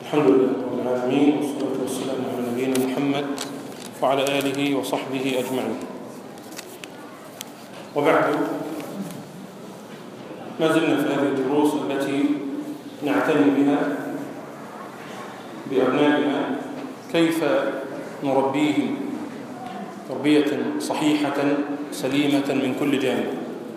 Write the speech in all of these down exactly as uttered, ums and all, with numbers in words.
الحمد لله رب العالمين، والصلاة والسلام على نبينا محمد وعلى آله وصحبه أجمعين. وبعد، ما زلنا في هذه الدروس التي نعتني بها بأبنائنا كيف نربيهم تربية صحيحة سليمة من كل جانب.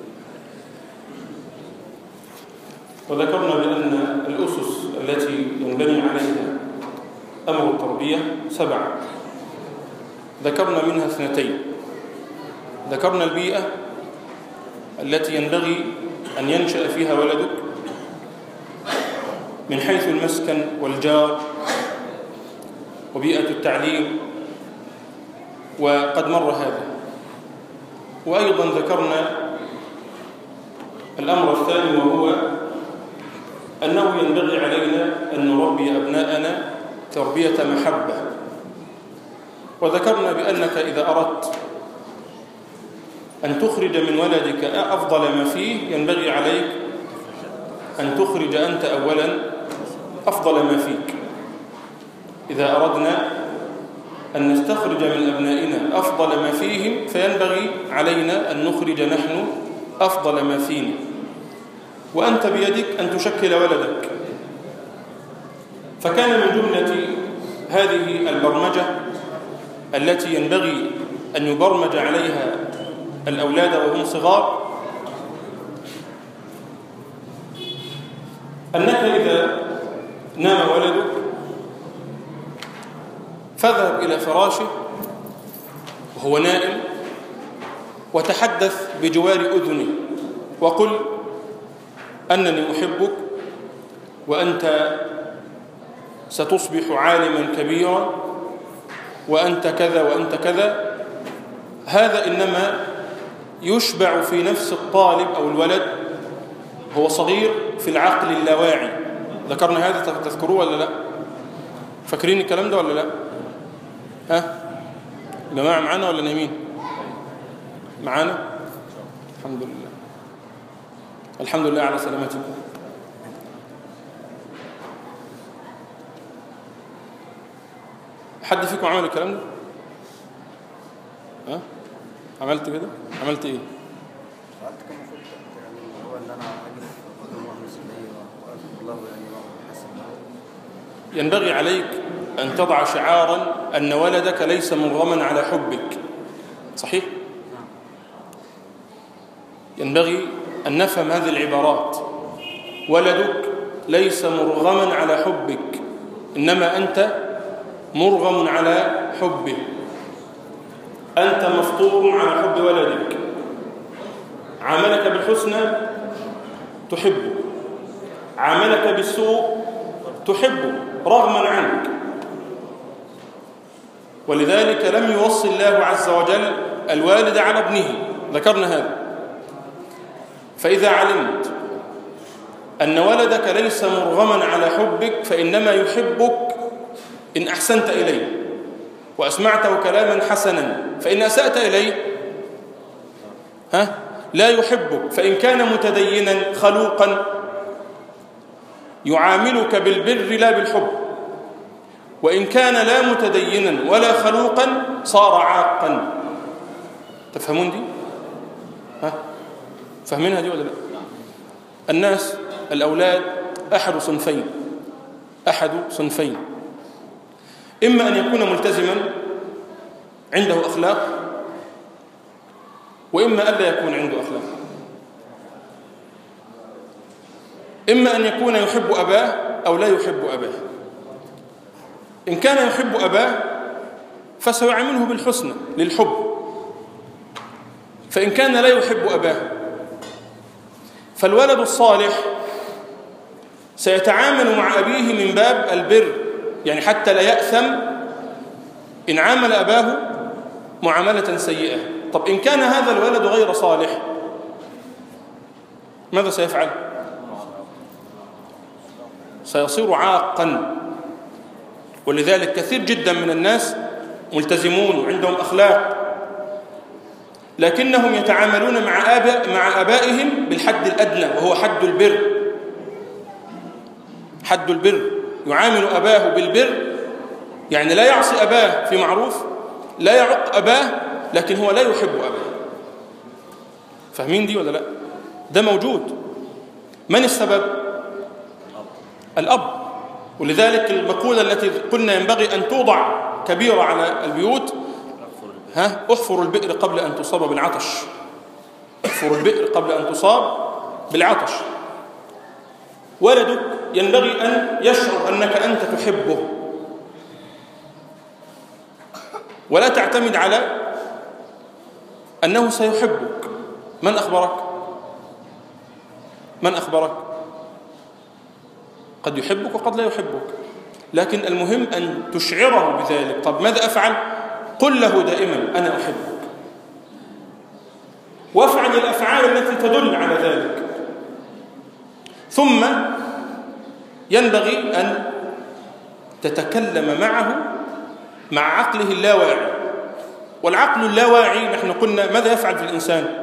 وذكرنا بأن الأسس التي ينبني عليها أمر التربية سبعة، ذكرنا منها اثنتين. ذكرنا البيئة التي ينبغي أن ينشأ فيها ولدك من حيث المسكن والجار وبيئة التعليم، وقد مر هذا. وأيضا ذكرنا الأمر الثاني، وهو أنه ينبغي علينا أن نربي أبناءنا تربية محبة. وذكرنا بأنك إذا أردت أن تخرج من ولدك أفضل ما فيه ينبغي عليك أن تخرج أنت أولا أفضل ما فيك. إذا أردنا أن نستخرج من أبنائنا أفضل ما فيهم فينبغي علينا أن نخرج نحن أفضل ما فينا. وأنت بيدك أن تشكل ولدك. فكان من جملة هذه البرمجة التي ينبغي أن يبرمج عليها الأولاد وهم صغار أنك إذا نام ولدك فاذهب إلى فراشه وهو نائم وتحدث بجوار أذنه وقل أنني أحبك، وأنت ستصبح عالما كبيرا، وأنت كذا وأنت كذا. هذا إنما يشبع في نفس الطالب أو الولد، هو صغير في العقل اللاواعي. ذكرنا هذا، تذكروه ولا لا؟ فاكرين الكلام ده ولا لا؟ ها جماعة معانا ولا نايمين؟ معانا؟ الحمد لله، الحمد لله على سلامتكم. حد فيكم عمل الكلام ده؟ ها؟ عملت كده؟ عملت ايه؟ عملت كما قلت، يعني هو ان انا اجي قدام واحد مسؤوليه واقف الله يعني حسن. ينبغي عليك أن تضع شعارا أن ولدك ليس مرغما على حبك. صحيح؟ ينبغي أن نفهم هذه العبارات. ولدك ليس مرغما على حبك، إنما أنت مرغم على حبه. أنت مفطور على حب ولدك. عاملك بالحسنى تحبه، عاملك بالسوء تحبه رغما عنك. ولذلك لم يوصي الله عز وجل الوالد على ابنه، ذكرنا هذا. فإذا علمت أن ولدك ليس مرغما على حبك فإنما يحبك إن أحسنت إليه وأسمعته كلاما حسنا، فإن أسأت إليه ها لا يحبك. فإن كان متدينا خلوقا يعاملك بالبر لا بالحب، وإن كان لا متدينا ولا خلوقا صار عاقا. تفهمون دي؟ ها فاهمينها دي ولا لا؟ الناس الأولاد أحد صنفين، أحد صنفين: إما أن يكون ملتزما عنده أخلاق، وإما أن لا يكون عنده أخلاق. إما أن يكون يحب أباه أو لا يحب أباه. إن كان يحب أباه فسيعامله بالحسنى للحب، فإن كان لا يحب أباه فالولد الصالح سيتعامل مع أبيه من باب البر، يعني حتى لا يأثم إن عامل أباه معاملة سيئة. طب إن كان هذا الولد غير صالح ماذا سيفعل؟ سيصير عاقا. ولذلك كثير جدا من الناس ملتزمون وعندهم أخلاق، لكنهم يتعاملون مع آباء مع آبائهم بالحد الأدنى، وهو حد البر. حد البر يعامل أباه بالبر، يعني لا يعصي أباه في معروف، لا يعق أباه، لكن هو لا يحب أباه. فاهمين دي ولا لا؟ ده موجود. من السبب؟ الأب. ولذلك المقولة التي قلنا ينبغي أن توضع كبيرة على البيوت، ها احفروا البئر قبل أن تصاب بالعطش. احفروا البئر قبل أن تصاب بالعطش. ولدك ينبغي أن يشعر أنك أنت تحبه، ولا تعتمد على أنه سيحبك. من أخبرك؟ من أخبرك؟ قد يحبك وقد لا يحبك، لكن المهم أن تشعره بذلك. طب ماذا أفعل؟ قل له دائما أنا أحبك، وافعل الأفعال التي تدل على ذلك. ثم ينبغي أن تتكلم معه مع عقله اللاواعي. والعقل اللاواعي نحن قلنا ماذا يفعل في الإنسان؟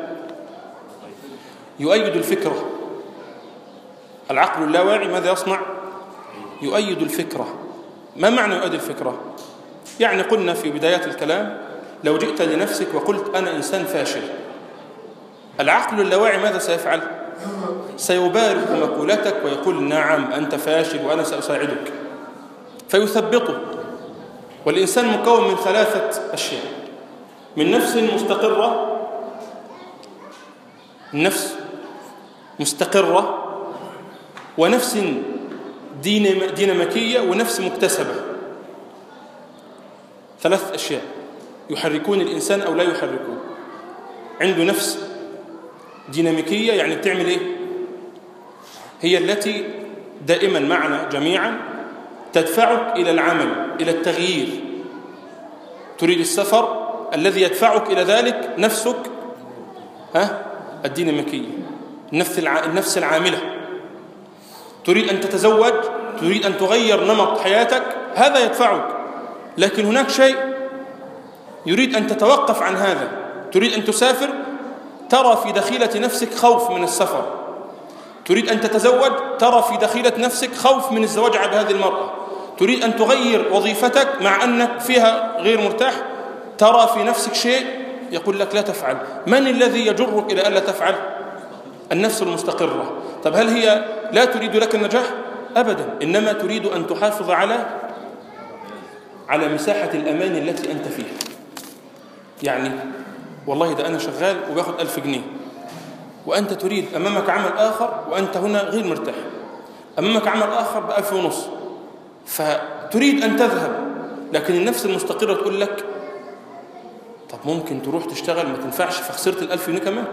يؤيد الفكرة. العقل اللاواعي ماذا يصنع؟ يؤيد الفكرة. ما معنى يؤيد الفكرة؟ يعني قلنا في بدايات الكلام لو جئت لنفسك وقلت أنا إنسان فاشل، العقل اللاواعي ماذا سيفعل؟ سيبارك مقولتك ويقول نعم أنت فاشل وأنا سأساعدك، فيثبطه. والإنسان مكون من ثلاثة أشياء: من نفس مستقرة، نفس مستقرة، ونفس ديناميكية، ونفس مكتسبة. ثلاث أشياء يحركون الإنسان أو لا يحركون. عنده نفس ديناميكية، يعني بتعمل إيه؟ هي التي دائما معنا جميعا تدفعك إلى العمل، إلى التغيير. تريد السفر، الذي يدفعك إلى ذلك نفسك ها الديناميكية، النفس العاملة. تريد أن تتزوج، تريد أن تغير نمط حياتك، هذا يدفعك. لكن هناك شيء يريد أن تتوقف عن هذا. تريد أن تسافر، ترى في دخيلة نفسك خوف من السفر. تريد أن تتزوج، ترى في دخيلة نفسك خوف من الزواج على هذه المرأة. تريد أن تغير وظيفتك مع أنك فيها غير مرتاح، ترى في نفسك شيء يقول لك لا تفعل. من الذي يجرك إلى ألا تفعل؟ النفس المستقرة. طب هل هي لا تريد لك النجاح؟ أبدا، إنما تريد أن تحافظ على على مساحة الأمان التي أنت فيها. يعني والله ده أنا شغال وباخد ألف جنيه، وأنت تريد أمامك عمل آخر وأنت هنا غير مرتاح، أمامك عمل آخر بألف ونص، فتريد أن تذهب. لكن النفس المستقرة تقول لك طب ممكن تروح تشتغل ما تنفعش فخسرت الألف جنيه كمان،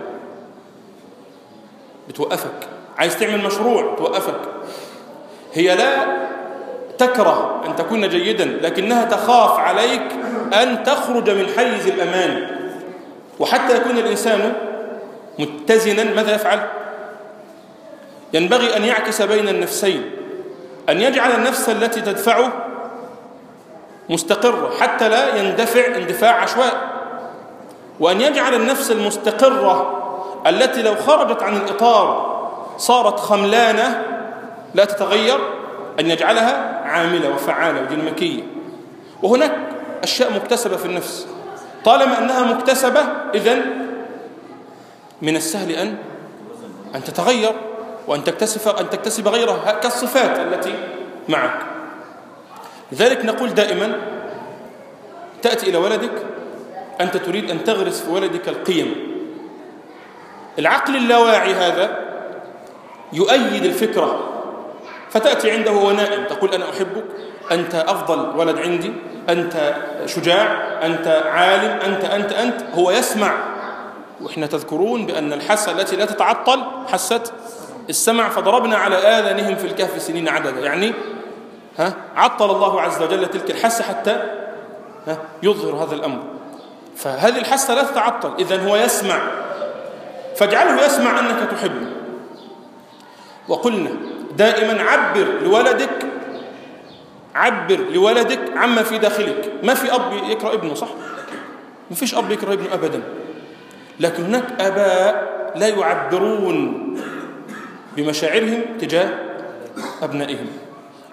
بتوقفك. عايز تعمل مشروع توقفك. هي لا تكره أن تكون جيدا، لكنها تخاف عليك أن تخرج من حيز الأمان. وحتى يكون الإنسان متزنا ماذا يفعل؟ ينبغي أن يعكس بين النفسين، أن يجعل النفس التي تدفعه مستقرة حتى لا يندفع اندفاع عشوائي، وأن يجعل النفس المستقرة التي لو خرجت عن الإطار صارت خملانة لا تتغير، أن يجعلها عاملة وفعالة وديناميكية. وهناك أشياء مكتسبة في النفس، طالما أنها مكتسبة إذن من السهل أن أن تتغير وأن تكتسب أن تكتسب غيرها كالصفات التي معك. لذلك نقول دائما تأتي إلى ولدك، أنت تريد أن تغرس في ولدك القيم. العقل اللاواعي هذا يؤيد الفكرة، فتأتي عنده وهو نائم تقول أنا أحبك، أنت أفضل ولد عندي، أنت شجاع، أنت عالم، أنت أنت أنت هو يسمع. وإحنا تذكرون بأن الحاسة التي لا تتعطل حاسة السمع، فضربنا على آذانهم في الكهف سنين عددا. يعني ها عطل الله عز وجل تلك الحاسة حتى ها يظهر هذا الأمر. فهذه الحاسة لا تتعطل، إذن هو يسمع، فاجعله يسمع أنك تحبه. وقلنا دائما عبر لولدك عبر لولدك عما في داخلك. ما في أب يكره ابنه، صح؟ ما فيش أب يكره ابنه أبدا، لكن هناك آباء لا يعبرون بمشاعرهم تجاه أبنائهم.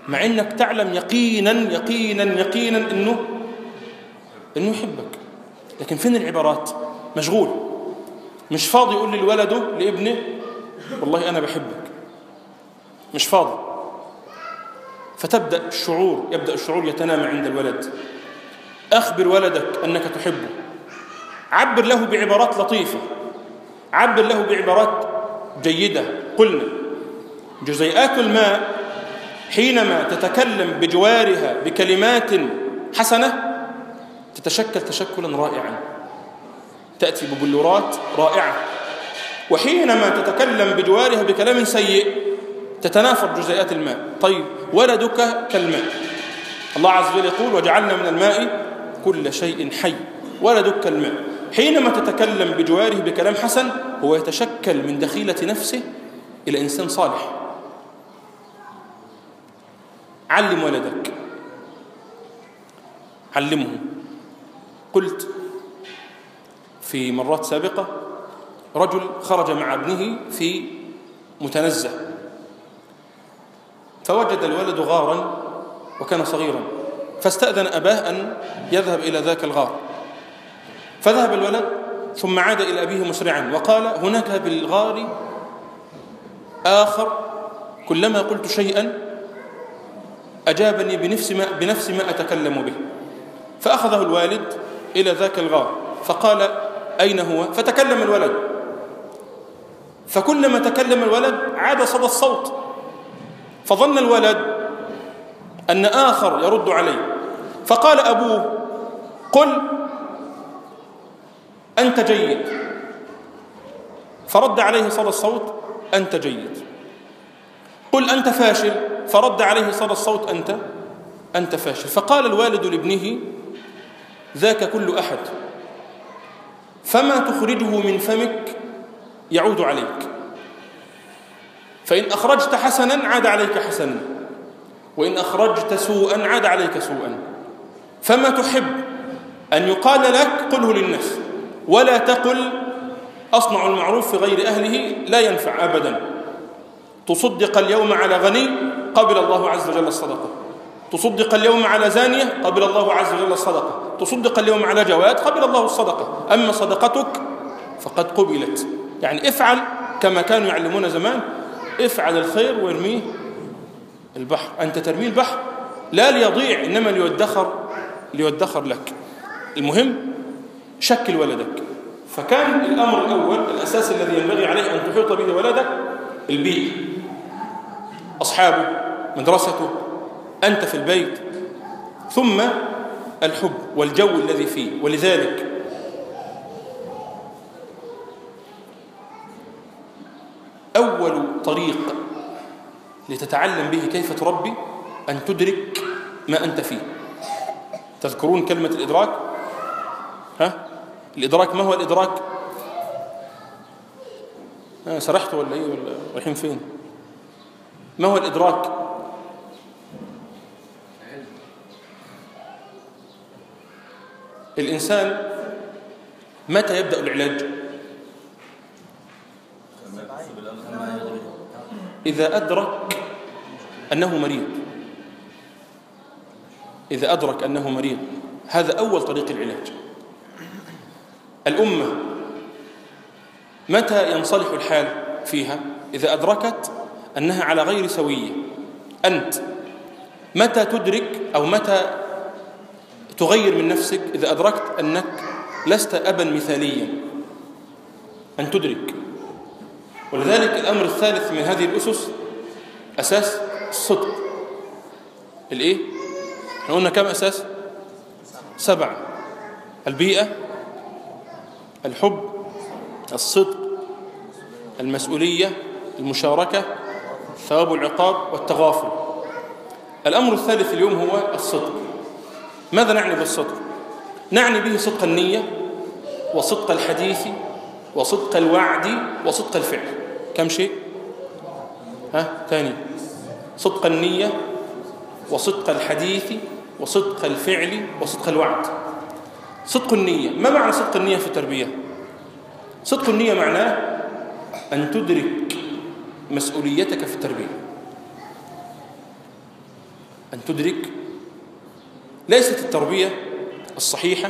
مع إنك تعلم يقينا يقينا يقينا إنه إنه يحبك، لكن فين العبارات؟ مشغول، مش فاضي يقول للولده لابنه والله أنا بحبك، مش فاضي. فتبدأ الشعور يبدأ الشعور يتنامى عند الولد. أخبر ولدك أنك تحبه، عبر له بعبارات لطيفة، عبر له بعبارات جيدة. قلنا جزيئات الماء حينما تتكلم بجوارها بكلمات حسنة تتشكل تشكلا رائعا، تأتي ببلورات رائعة، وحينما تتكلم بجوارها بكلام سيء تتنافر جزيئات الماء. طيب ولدك كالماء، الله عز وجل يقول وجعلنا من الماء كل شيء حي، ولدك كالماء. حينما تتكلم بجواره بكلام حسن هو يتشكل من دخيلة نفسه إلى إنسان صالح. علم ولدك، علمه. قلت في مرات سابقة رجل خرج مع ابنه في متنزه، فوجد الولد غارا وكان صغيرا، فاستأذن أباه أن يذهب إلى ذاك الغار، فذهب الولد ثم عاد إلى أبيه مسرعا وقال هناك بالغار آخر كلما قلت شيئا أجابني بنفس ما, بنفس ما أتكلم به. فأخذه الوالد إلى ذاك الغار فقال أين هو؟ فتكلم الولد، فكلما تكلم الولد عاد صدى الصوت، فظن الولد أن آخر يرد عليه، فقال أبوه قل أنت جيد، فرد عليه صدى الصوت أنت جيد. قل أنت فاشل، فرد عليه صدى الصوت أنت أنت فاشل. فقال الوالد لابنه ذاك كل أحد، فما تخرجه من فمك يعود عليك، فإن أخرجت حسنا عاد عليك حسنا، وإن أخرجت سوءا عاد عليك سوءا. فما تحب أن يقال لك قله للناس، ولا تقل أصنع المعروف في غير أهله لا ينفع أبدا. تصدق اليوم على غني قبل الله عز وجل الصدقة، تصدق اليوم على زانية قبل الله عز وجل الصدقة، تصدق اليوم على جواد قبل الله الصدقة، أما صدقتك فقد قبلت. يعني افعل كما كانوا يعلمون زمان، افعل الخير وارميه البحر. أنت ترميه البحر لا ليضيع إنما ليدخر ليدخر لك. المهم شكل ولدك. فكان الأمر الأول الأساس الذي ينبغي عليه أن تحيط به ولدك البيئة، أصحابه، مدرسته، أنت في البيت، ثم الحب والجو الذي فيه. ولذلك أول طريق لتتعلم به كيف تربي أن تدرك ما أنت فيه. تذكرون كلمة الإدراك؟ ها؟ الإدراك ما هو الإدراك؟ أنا سرحت ولا إيه ولا رايحين فين؟ ما هو الإدراك؟ الإنسان متى يبدأ العلاج؟ إذا أدرك أنه مريض، إذا أدرك أنه مريض، هذا أول طريق العلاج. الأمة متى ينصلح الحال فيها؟ إذا أدركت أنها على غير سوية. أنت متى تدرك أو متى تغير من نفسك؟ إذا أدركت أنك لست أبا مثاليا، أن تدرك. ولذلك الأمر الثالث من هذه الأسس أساس الصدق. الإيه؟ احنا قلنا كم أساس؟ سبعة: البيئة، الحب، الصدق، المسؤولية، المشاركة، الثواب والعقاب، والتغافل. الأمر الثالث اليوم هو الصدق. ماذا نعني بالصدق؟ نعني به صدق النية، وصدق الحديث، وصدق الوعد، وصدق الفعل. كم شيء؟ ها ثاني: صدق النية، وصدق الحديث، وصدق الفعل، وصدق الوعد. صدق النية، ما معنى صدق النية في التربية؟ صدق النية معناه أن تدرك مسؤوليتك في التربية. أن تدرك ليست التربية الصحيحة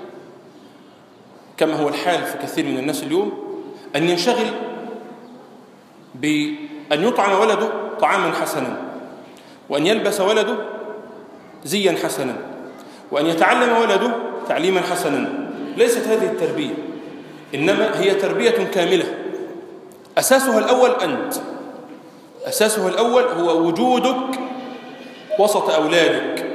كما هو الحال في كثير من الناس اليوم أن ينشغل بأن يطعم ولده طعاما حسنا، وأن يلبس ولده زيا حسنا، وأن يتعلم ولده تعليما حسنا. ليست هذه التربية، إنما هي تربية كاملة أساسها الأول أنت، أساسها الأول هو وجودك وسط أولادك.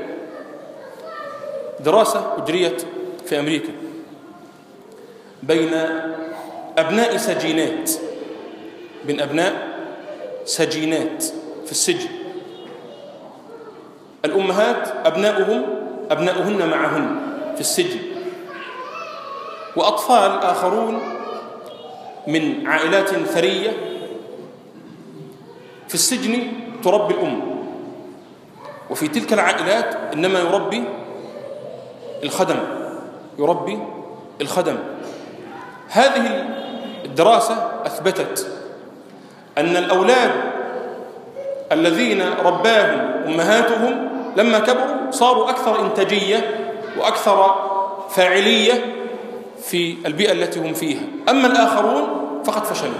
دراسة أجريت في أمريكا بين أبناء سجينات، بين أبناء سجينات في السجن، الأمهات أبناؤهم أبناؤهن معهن في السجن، وأطفال آخرون من عائلات ثرية في السجن تربي الأم، وفي تلك العائلات إنما يربي الخدم يربي الخدم. هذه الدراسة أثبتت أن الأولاد الذين رباهم أمهاتهم لما كبروا صاروا أكثر إنتاجية وأكثر فاعلية في البيئة التي هم فيها، أما الآخرون فقد فشلوا.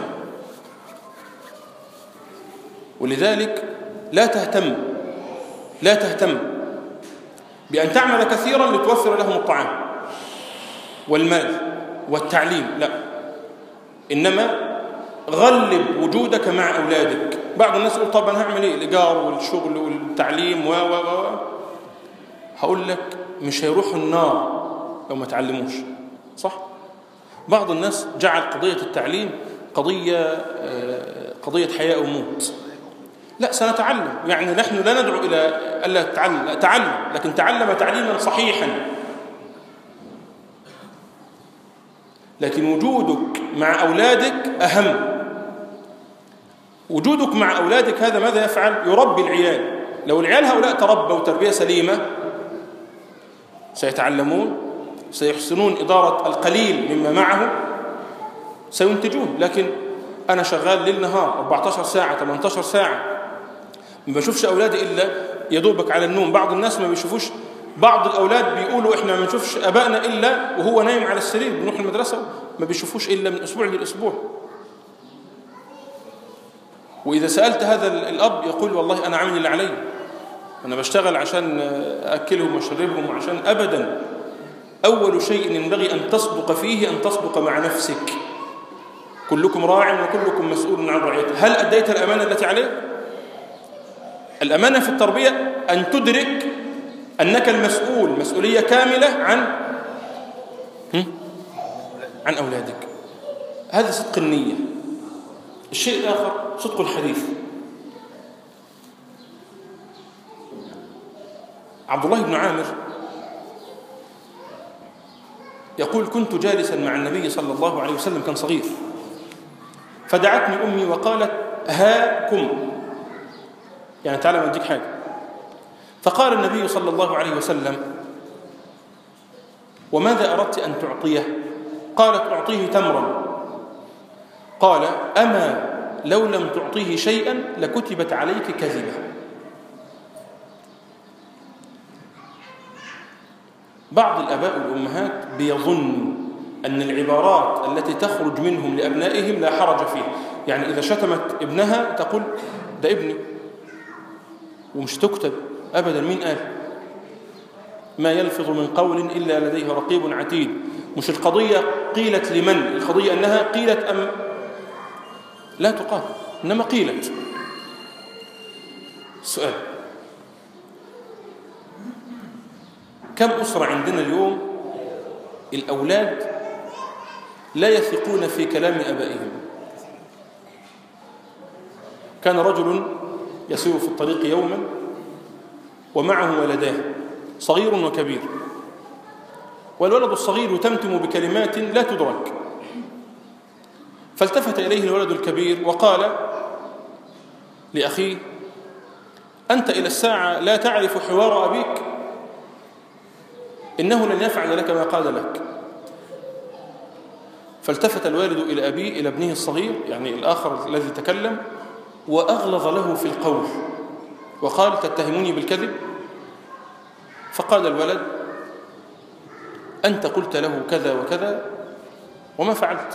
ولذلك لا تهتم لا تهتم بأن تعمل كثيرا لتوفر لهم الطعام والمال والتعليم، لا، إنما غلب وجودك مع أولادك. بعض الناس يقول طب أنا هعمل إيه؟ الإيجار والشغل والتعليم و و و هقول لك مش هيروحوا النار لو ما تعلموش، صح؟ بعض الناس جعل قضية التعليم قضية قضية حياة وموت. لا، سنتعلم، يعني نحن لا ندعو إلى ألا تتعلم، لا تعلم، لكن تعلم تعليما صحيحا. لكن وجودك مع أولادك أهم. وجودك مع أولادك هذا ماذا يفعل؟ يربي العيال. لو العيال هؤلاء تربوا تربية سليمة سيتعلمون، سيحسنون إدارة القليل مما معه، سينتجون. لكن أنا شغال ليل نهار أربعة عشر ساعة ثمانية عشر ساعة، ما بشوفش أولادي إلا يدوبك على النوم. بعض الناس ما بيشوفوش، بعض الأولاد بيقولوا إحنا ما بنشوفش أبائنا إلا وهو نايم على السرير، بنروح المدرسة ما بيشوفوش إلا من أسبوع للأسبوع. وإذا سألت هذا الأب يقول والله أنا عامل اللي علي، أنا بشتغل عشان أكلهم وأشربهم وعشان أبدا. أول شيء ينبغي أن تصدق فيه أن تصدق مع نفسك. كلكم راع وكلكم مسؤول عن رعيته. هل أديت الأمانة التي عليك؟ الأمانة في التربية أن تدرك أنك المسؤول مسؤولية كاملة عن عن أولادك. هذا صدق النية. الشيء الآخر صدق الحديث. عبد الله بن عامر يقول كنت جالسا مع النبي صلى الله عليه وسلم، كان صغير، فدعتني أمي وقالت هاكم، يعني تعالى ما أديك حاجة. فقال النبي صلى الله عليه وسلم وماذا أردت أن تعطيه؟ قالت أعطيه تمرا. قال أما لو لم تعطيه شيئا لكتبت عليك كذبة. بعض الآباء والأمهات بيظن أن العبارات التي تخرج منهم لأبنائهم لا حرج فيها، يعني إذا شتمت ابنها تقول ده ابني، ومش تكتب أبدا. مين قال؟ ما يلفظ من قول إلا لديه رقيب عتيد. مش القضية قيلت لمن، القضية أنها قيلت أم لا تقال، إنما قيلت. السؤال: كم أسرة عندنا اليوم الأولاد لا يثقون في كلام أبائهم؟ كان رجل يسير في الطريق يوما ومعه ولدان صغير وكبير، والولد الصغير يتمتم بكلمات لا تدرك، فالتفت إليه الولد الكبير وقال لأخيه أنت إلى الساعة لا تعرف حوار أبيك؟ إنه لن يفعل لك ما قال لك. فالتفت الوالد إلى أبيه، إلى ابنه الصغير يعني الآخر الذي تكلم، وأغلظ له في القول وقال تتهموني بالكذب؟ فقال الولد: أنت قلت له كذا وكذا وما فعلت.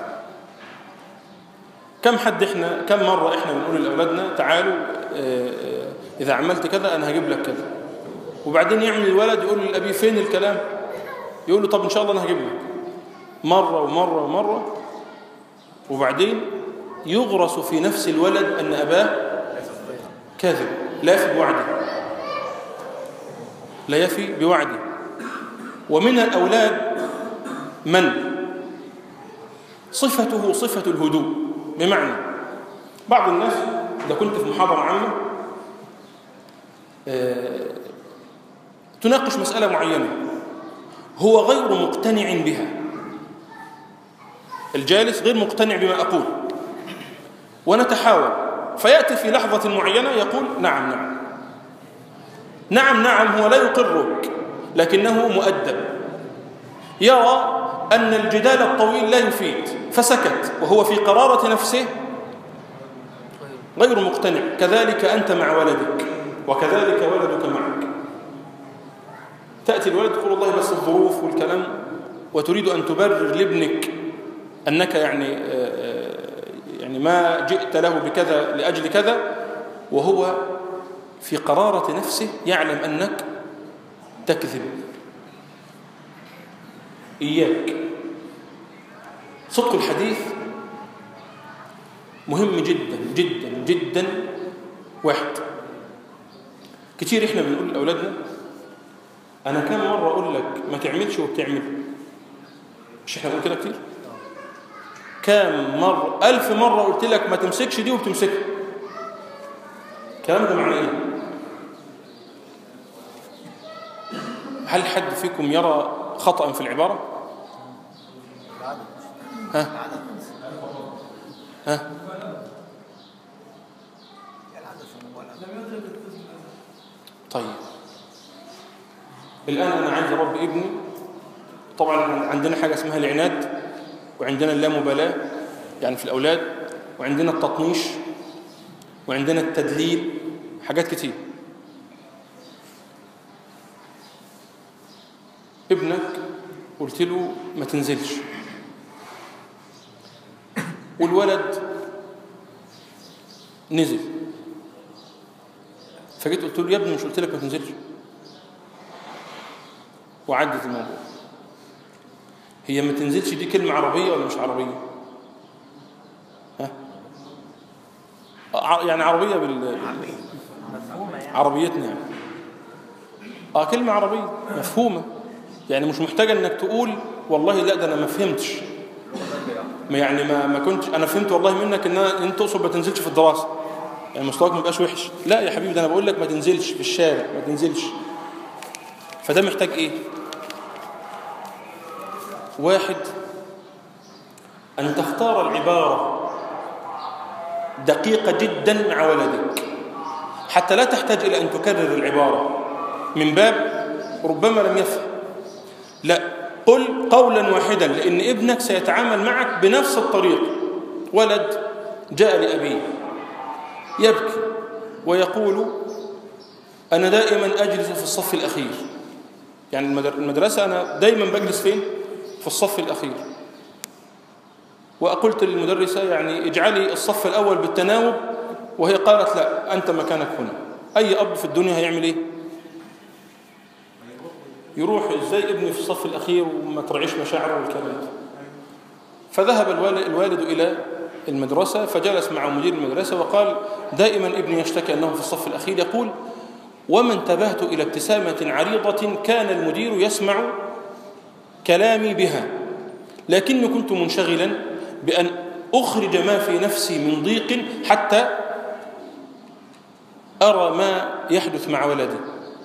كم حد إحنا كم مرة إحنا بنقول لأولادنا: تعالوا إذا عملت كذا أنا هجيب لك كذا، وبعدين يعمل الولد يقول للأبي: فين الكلام؟ يقول له: طب إن شاء الله أنا هجيب لك. مرة ومرة ومرة، وبعدين يغرس في نفس الولد أن أباه كاذب، لا يفي بوعده، لا يفي بوعده. ومن الأولاد من صفته صفة الهدوء، بمعنى بعض الناس إذا كنت في محاضرة عامة تناقش مسألة معينة هو غير مقتنع بها، الجالس غير مقتنع بما أقول، ونتحاور، فيأتي في لحظة معينة يقول: نعم نعم نعم نعم، هو لا يقرك لكنه مؤدب، يرى أن الجدال الطويل لا يفيد فسكت، وهو في قرارة نفسه غير مقتنع. كذلك أنت مع ولدك، وكذلك ولدك معك. تأتي الولد تقول: والله بس الظروف والكلام، وتريد أن تبرر لابنك أنك يعني يعني ما جئت له بكذا لأجل كذا، وهو في قرارة نفسه يعلم أنك تكذب. إياك. صدق الحديث مهم جدا جدا جدا. واحد، كتير إحنا بنقول لأولادنا: أنا كم مرة أقول لك ما تعملش وبتعمل؟ مش إحنا بنقول كده كتير؟ كم مرة؟ ألف مرة قلت لك ما تمسكش دي وبتمسكها. الكلام ده معناه إيه؟ هل حد فيكم يرى خطأ في العبارة؟ ها؟ ها؟ طيب، الآن أنا عايز أربي ابني. طبعا عندنا حاجة اسمها العناد، وعندنا اللامبالاة يعني في الأولاد، وعندنا التطنيش، وعندنا التدليل، حاجات كتير. ابنك قلت له ما تنزلش، والولد نزل، فجيت قلت له: يا ابني مش قلت لك ما تنزلش؟ وعدت الموضوع. هي ما تنزلش دي كلمة عربية ولا مش عربية؟ ها؟ يعني عربية بال عربيتنا يعني. اه كلمة عربية مفهومة، يعني مش محتاجة انك تقول والله لا ده انا ما فهمتش، ما يعني ما ما كنتش انا فهمت والله منك ان انت تقصد ما تنزلش في الدراسة، يعني مستواك ما يبقاش وحش. لا يا حبيبي، ده انا بقول لك ما تنزلش في الشارع، ما تنزلش. فده محتاج ايه؟ واحد، أن تختار العبارة دقيقة جدا مع ولدك حتى لا تحتاج إلى أن تكرر العبارة من باب ربما لم يفهم. لا، قل قولا واحدا، لأن ابنك سيتعامل معك بنفس الطريقة. ولد جاء لأبيه يبكي ويقول: أنا دائما أجلس في الصف الأخير. يعني المدرسة أنا دائما بجلس فين؟ في الصف الأخير. وقلت للمدرسة: يعني اجعلي الصف الأول بالتناوب، وهي قالت: لا، أنت مكانك هنا. أي أب في الدنيا هيعمل إيه؟ يروح إزاي ابني في الصف الأخير وما ترعيش مشاعره والكلام. فذهب الوالد إلى المدرسة فجلس مع مدير المدرسة وقال: دائما ابني يشتكي أنه في الصف الأخير. يقول: وما انتبهت إلى ابتسامة عريضة كان المدير يسمع كلامي بها، لكني كنت منشغلا بأن أخرج ما في نفسي من ضيق حتى أرى ما يحدث مع ولدي.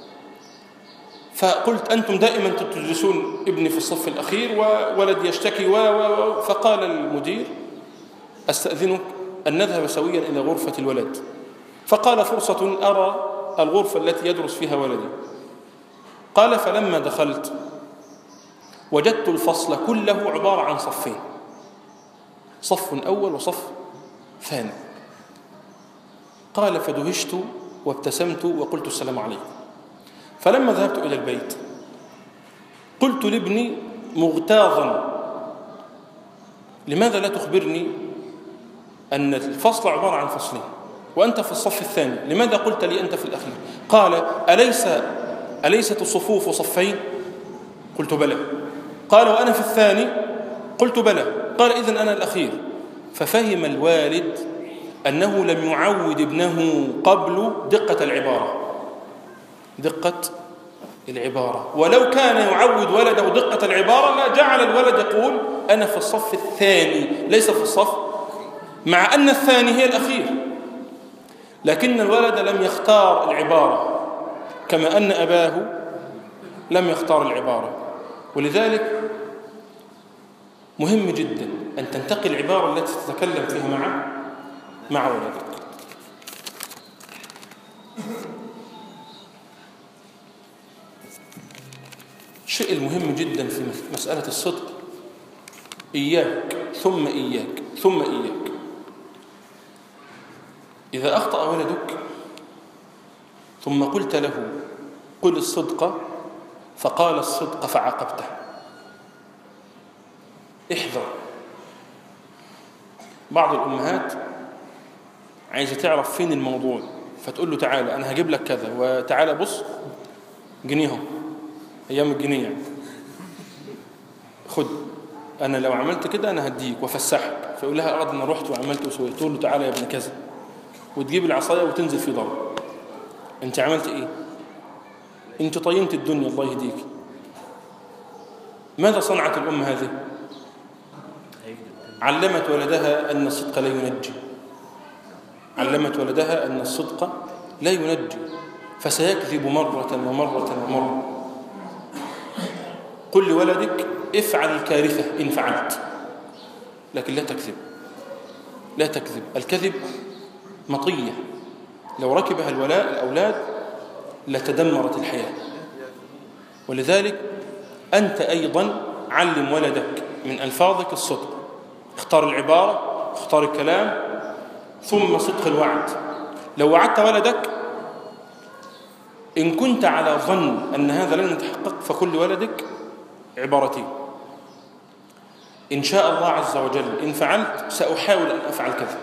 فقلت: أنتم دائما تجلسون ابني في الصف الأخير وولد يشتكي و و فقال المدير: أستأذنك أن نذهب سويا إلى غرفة الولد. فقال: فرصة أرى الغرفة التي يدرس فيها ولدي. قال: فلما دخلت وجدت الفصل كله عبارة عن صفين، صف أول وصف ثاني. قال: فدهشت وابتسمت وقلت: السلام عليكم. فلما ذهبت إلى البيت قلت لابني مغتاظا: لماذا لا تخبرني أن الفصل عبارة عن فصلين وأنت في الصف الثاني؟ لماذا قلت لي أنت في الأخير؟ قال: أليس أليست الصفوف صفين؟ قلت: بلى. قال: وأنا في الثاني؟ قلت: بلى. قال: إذن أنا الأخير. ففهم الوالد أنه لم يعود ابنه قبل دقة العبارة، دقة العبارة، ولو كان يعود ولده دقة العبارة لا جعل الولد يقول أنا في الصف الثاني ليس في الصف، مع أن الثاني هي الأخير، لكن الولد لم يختار العبارة كما أن أباه لم يختار العبارة. ولذلك مهم جدا أن تنتقي العبارة التي تتكلم فيها مع مع ولدك. الشيء المهم جدا في مسألة الصدق: إياك ثم إياك ثم إياك. إذا أخطأ ولدك ثم قلت له قل الصدق فقال الصدق فعاقبته، احذر. بعض الأمهات عايزة تعرف فين الموضوع، فتقول له تعالى أنا هجيب لك كذا، وتعالى بص جنيهم أيام الجنيه يعني. خد أنا لو عملت كده أنا هديك وفسحك. فيقول لها أراد أنا رحت وعملت وسويت. تقول له تعالى يا ابن كذا، وتجيب العصاية وتنزل في ضرب. أنت عملت إيه؟ أنت طينت الدنيا الله يهديك. ماذا صنعت الأم هذه؟ علمت ولدها أن الصدق لا ينجي، علمت ولدها أن الصدق لا ينجي، فسيكذب مرة ومرة ومرة. قل لولدك افعل الكارثة إن فعلت، لكن لا تكذب، لا تكذب. الكذب مطية، لو ركبها الولاء الأولاد لتدمرت الحياة. ولذلك أنت أيضا علم ولدك من ألفاظك الصدق. اختار العبارة، اختار الكلام، ثم صدق الوعد. لو وعدت ولدك إن كنت على ظن أن هذا لن يتحقق فقل لولدك عبارتين: إن شاء الله عز وجل إن فعلت سأحاول أن أفعل كذا.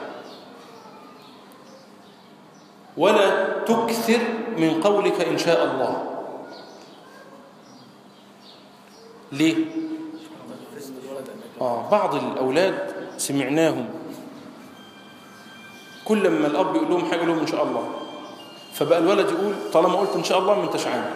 ولا تكثر من قولك إن شاء الله. ليه؟ آه بعض الأولاد سمعناهم كل ما الأب يقول لهم حاجة يقول لهم إن شاء الله، فبقى الولد يقول طالما قلت إن شاء الله ما انتش عامل.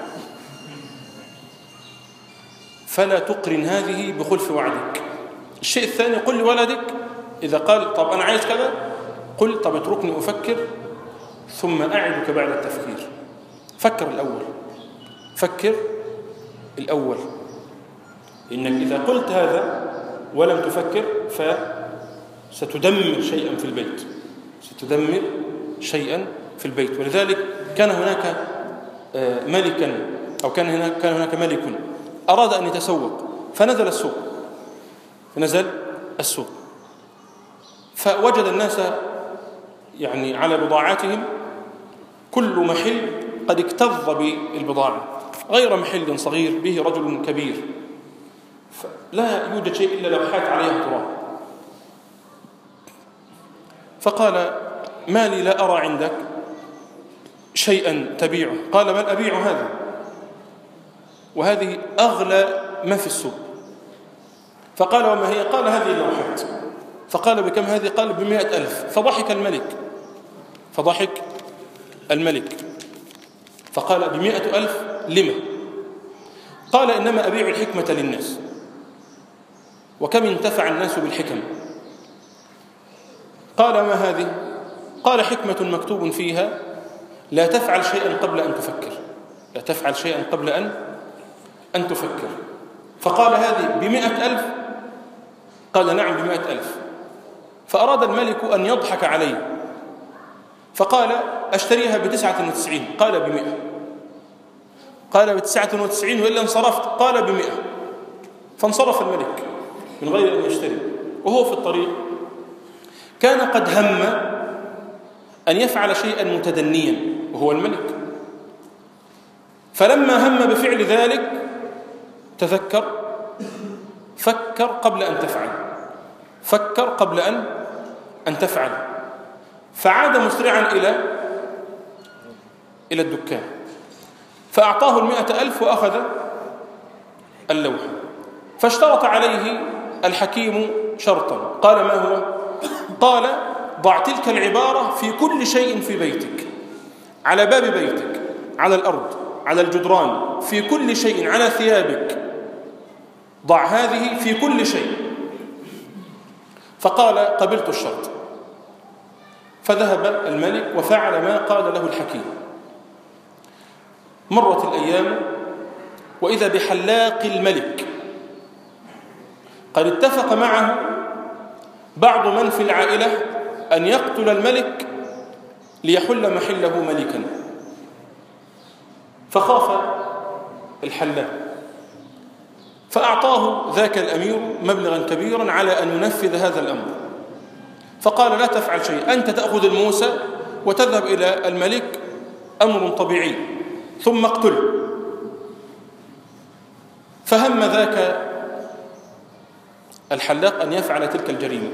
فلا تقرن هذه بخلف وعدك. الشيء الثاني: قل لولدك إذا قال طب أنا عايز كذا، قل طب اتركني أفكر ثم أعدك بعد التفكير. فكر الأول، فكر الأول. إنك إذا قلت هذا ولم تفكر فستدمر شيئا في البيت، ستدمر شيئا في البيت. ولذلك كان هناك ملكا أو كان هناك كان هناك ملك أراد أن يتسوق، فنزل السوق فنزل السوق فوجد الناس يعني على بضاعاتهم كل محل قد اكتظ بالبضاعة، غير محل صغير به رجل كبير لا يوجد شيء إلا لوحات عليها تراب. فقال: ما لي لا أرى عندك شيئا تبيعه؟ قال: بل أبيع هذا، وهذه أغلى ما في السوق. فقال: وما هي؟ قال: هذه اللوحات. فقال: بكم هذه؟ قال: بمئة ألف. فضحك الملك فضحك الملك فقال: بمئة ألف لما؟ قال: إنما أبيع الحكمة للناس، وكم انتفع الناس بالحكم. قال: ما هذه؟ قال: حكمة مكتوب فيها لا تفعل شيئا قبل أن تفكر، لا تفعل شيئا قبل أن أن تفكر. فقال: هذه بمئة ألف؟ قال: نعم بمئة ألف. فأراد الملك أن يضحك عليه فقال: أشتريها بتسعة وتسعين. قال: بمئة. قال: بتسعة وتسعين وإلا انصرفت؟ قال: بمئة. فانصرف الملك من غير أن يشتري. وهو في الطريق كان قد هم أن يفعل شيئا متدنيا وهو الملك، فلما هم بفعل ذلك تذكر، فكر قبل أن تفعل، فكر قبل أن أن تفعل، فعاد مسرعا إلى إلى الدكان، فأعطاه المئة ألف وأخذ اللوحة. فاشترط عليه الحكيم شرطا، قال ما هو؟ قال ضع تلك العبارة في كل شيء في بيتك، على باب بيتك، على الأرض، على الجدران، في كل شيء، على ثيابك، ضع هذه في كل شيء. فقال قبلت الشرط. فذهب الملك وفعل ما قال له الحكيم. مرت الأيام وإذا بحلاق الملك قد اتفق معه بعض من في العائلة أن يقتل الملك ليحل محله ملكا. فخاف الحلاق، فأعطاه ذاك الأمير مبلغا كبيرا على أن ينفذ هذا الأمر. فقال لا تفعل شيء، أنت تأخذ الموسى وتذهب إلى الملك، أمر طبيعي، ثم اقتله. فهم ذاك الحلاق أن يفعل تلك الجريمة،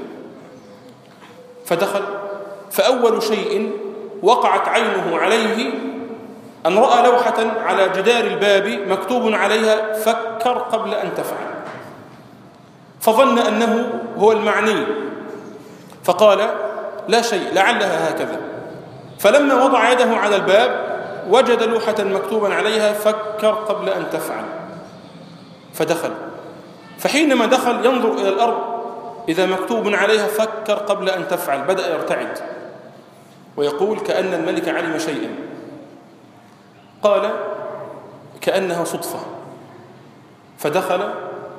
فدخل، فأول شيء وقعت عينه عليه أن رأى لوحة على جدار الباب مكتوب عليها فكر قبل أن تفعل، فظن أنه هو المعني، فقال لا شيء لعلها هكذا. فلما وضع يده على الباب وجد لوحة مكتوبا عليها فكر قبل أن تفعل، فدخل. فحينما دخل ينظر إلى الأرض إذا مكتوب عليها فكر قبل أن تفعل، بدأ يرتعد ويقول كأن الملك علم شيئا. قال كأنها صدفة. فدخل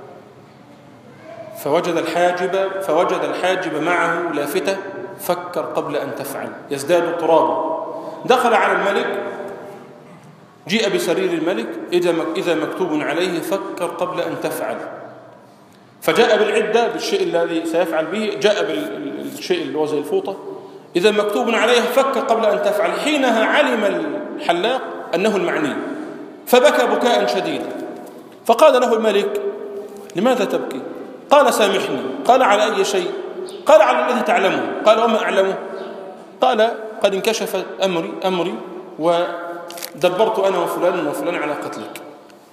فوجد الحاجب فوجد الحاجب معه لافتة فكر قبل أن تفعل يزداد ترابا. دخل على الملك، جيء بسرير الملك إذا مكتوب عليه فكر قبل أن تفعل، فجاء بالعدة بالشيء الذي سيفعل به، جاء بالشيء اللي هو زي الفوطة إذا مكتوب عليه فكر قبل أن تفعل. حينها علم الحلاق أنه المعني، فبكى بكاء شديدا. فقال له الملك لماذا تبكي؟ قال سامحني. قال على أي شيء؟ قال على الذي تعلمه. قال وما أعلمه؟ قال قد انكشف أمري أمري ودبرت أنا وفلان وفلان على قتلك.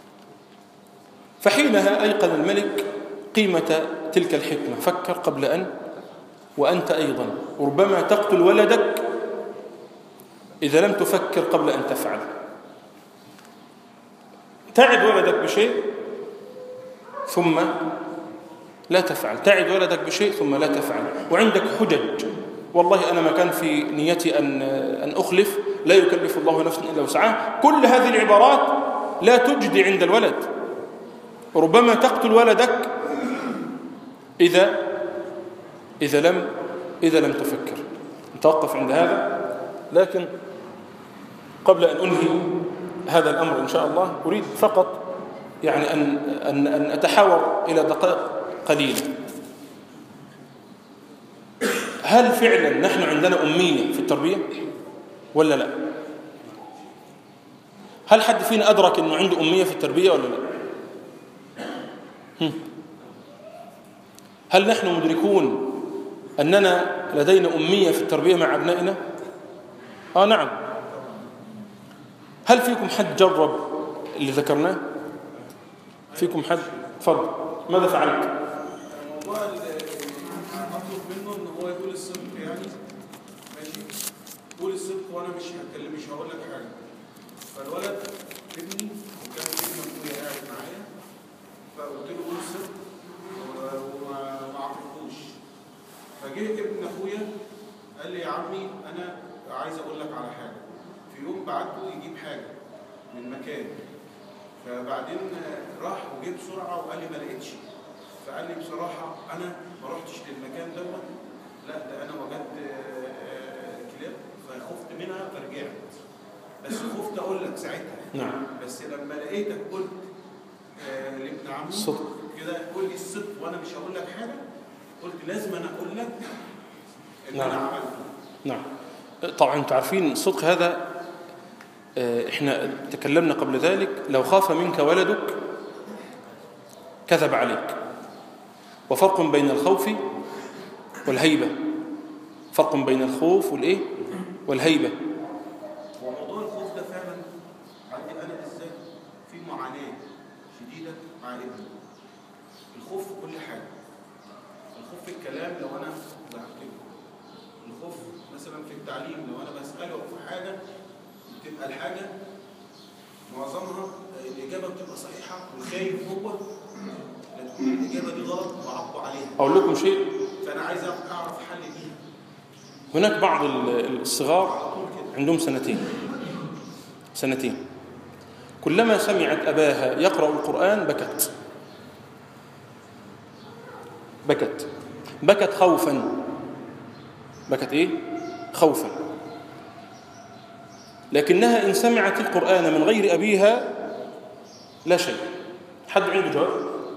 فحينها أيقن الملك قيمة تلك الحكمة، فكر قبل أن، وأنت أيضا ربما تقتل ولدك إذا لم تفكر قبل أن تفعل. تعد ولدك بشيء ثم لا تفعل، تعد ولدك بشيء ثم لا تفعل، وعندك حجج. والله أنا ما كان في نيتي أن أن أخلف، لا يكلف الله نفسا إلا وسعها. كل هذه العبارات لا تجدي عند الولد. ربما تقتل ولدك إذا إذا لم إذا لم تفكر. نتوقف عند هذا، لكن قبل أن أنهي هذا الأمر إن شاء الله أريد فقط يعني أن أن أن أتحاور إلى دقائق قليلة. هل فعلا نحن عندنا أمية في التربية ولا لا؟ هل حد فينا أدرك أنه عنده أمية في التربية ولا لا؟ هل نحن مدركون أننا لدينا أمية في التربية مع أبنائنا؟ آه نعم. هل فيكم حد جرب اللي ذكرناه؟ فيكم حد؟ تفضل. ماذا فعلت؟ هو أطلب منه إن هو يقول الصدق، يعني ماشي، قول الصدق وأنا مش هتكلم، مش هقول لك حاجة. فالولد ابني وكان ابن أخويا قاعد معايا، فقلت له قول الصدق وما عرفتوش. فجه ابن أخويا قال لي يا عمي أنا عايز أقول لك على حاجة. في يوم بعته يجيب حاجة من مكان، فبعدين راح وجيب بسرعة وقال لي ما لقيتش. فقال لي بصراحة أنا ما رحتش للمكان دوت، لا ده أنا وجدت كلاب فخفت منها فرجعت، بس خفت أقول لك ساعتها. نعم. بس لما لقيتك قلت لابن عمي الصدق كده قول لي الصدق وأنا مش هقول لك حاجة، قلت لازم أنا أقول لك إن نعم. أنا عملته. نعم. طبعا أنتم عارفين الصدق هذا احنا تكلمنا قبل ذلك لو خاف منك ولدك كذب عليك، وفرق بين الخوف والهيبة، فرق بين الخوف والإيه والهيبة. وموضوع الخوف ده فعلا عندي انا بالذات في معاناه شديده مع ابني. الخوف في كل حاجه، الخوف في الكلام لو انا بعتبره، الخوف مثلا في التعليم لو انا بساله في حاجه بتبقى الحاجه معظمها الاجابه بتبقى صحيحه وخايف هو لا تكون الاجابه دي غلط وعبوا عليها. أقول لكم شيء، فانا عايز اعرف حل ليها. هناك بعض الصغار عندهم سنتين سنتين كلما سمعت أباها يقرأ القرآن بكت بكت بكت خوفا بكت إيه؟ خوفا. لكنها إن سمعت القرآن من غير أبيها لا شيء. حد عنده جواب؟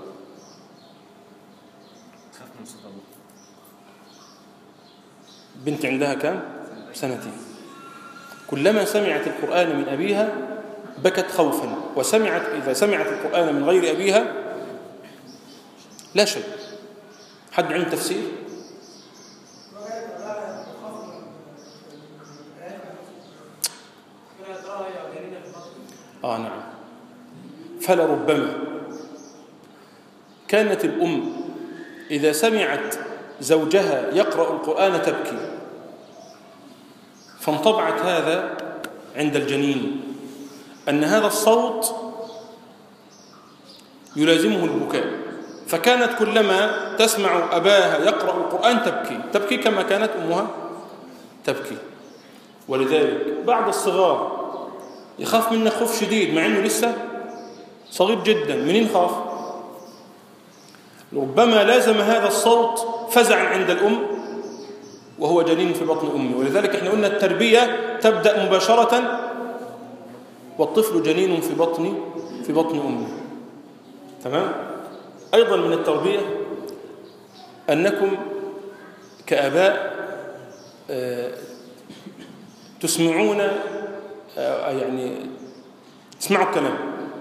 بنت عندها كم؟ سنتين. كلما سمعت القرآن من أبيها بكت خوفا، وسمعت إذا سمعت القرآن من غير أبيها لا شيء. حد عنده تفسير؟ آه نعم. فلربما كانت الأم إذا سمعت زوجها يقرأ القرآن تبكي، فانطبعت هذا عند الجنين أن هذا الصوت يلازمه البكاء، فكانت كلما تسمع أباها يقرأ القرآن تبكي تبكي كما كانت أمها تبكي. ولذلك بعض الصغار يخاف منك خوف شديد مع أنه لسه صغير جدا. منين خاف؟ ربما لازم هذا الصوت فزعا عند الأم وهو جنين في بطن أمه. ولذلك احنا قلنا التربية تبدأ مباشرة والطفل جنين في بطن في بطن أمه. تمام؟ أيضا من التربية أنكم كآباء تسمعون يعني تسمعوا الكلام،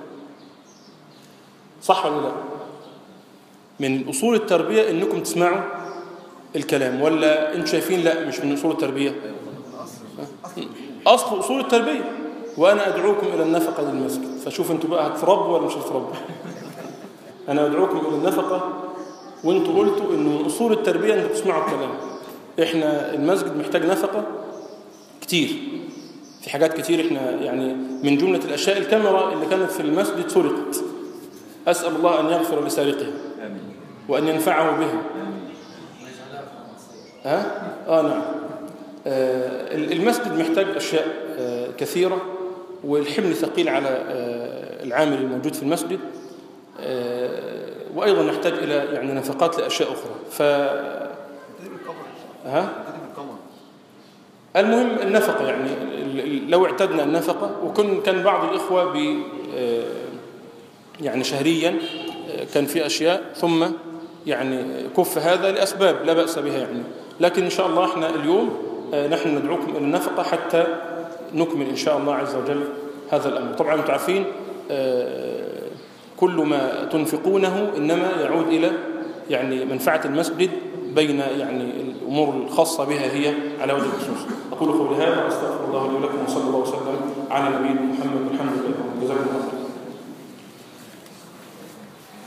صح ولا لا؟ من أصول التربية أنكم تسمعوا الكلام، ولا أنتم شايفين لا مش من أصول التربية؟ أصل أصول التربية. وأنا أدعوكم إلى النفقة للمسجد، فشوف أنتم بقى هتربوا ولا مش هتربوا. أنا أدعوكم إلى النفقة وأنتم قلتوا إنه من أصول التربية أنتم تسمعوا الكلام. إحنا المسجد محتاج نفقة كتير في حاجات كتير. إحنا يعني من جملة الأشياء الكاميرا اللي كانت في المسجد سرقت، أسأل الله أن يغفر لسارقها وأن ينفعه بها. ها؟ آه نعم. آه المسجد محتاج أشياء آه كثيرة، والحمل ثقيل على آه العامل الموجود في المسجد، آه وأيضا نحتاج إلى يعني نفقات لأشياء أخرى. ف ها؟ المهم النفقة، يعني لو اعتدنا النفقة، وكن كان بعض الإخوة ب آه يعني شهريا كان في أشياء، ثم يعني كف هذا لأسباب لا بأس بها يعني. لكن إن شاء الله إحنا اليوم نحن ندعوكم إلى النفقة حتى نكمل إن شاء الله عز وجل هذا الأمر. طبعا أنتم عارفين كل ما تنفقونه إنما يعود إلى يعني منفعة المسجد، بين يعني الأمور الخاصة بها هي على وجه الخصوص. أقول قولي هذا، أستغفر الله لي ولكم، وصلى الله وسلم على نبينا محمد. الحمد لله. جزاكم الله خيرا.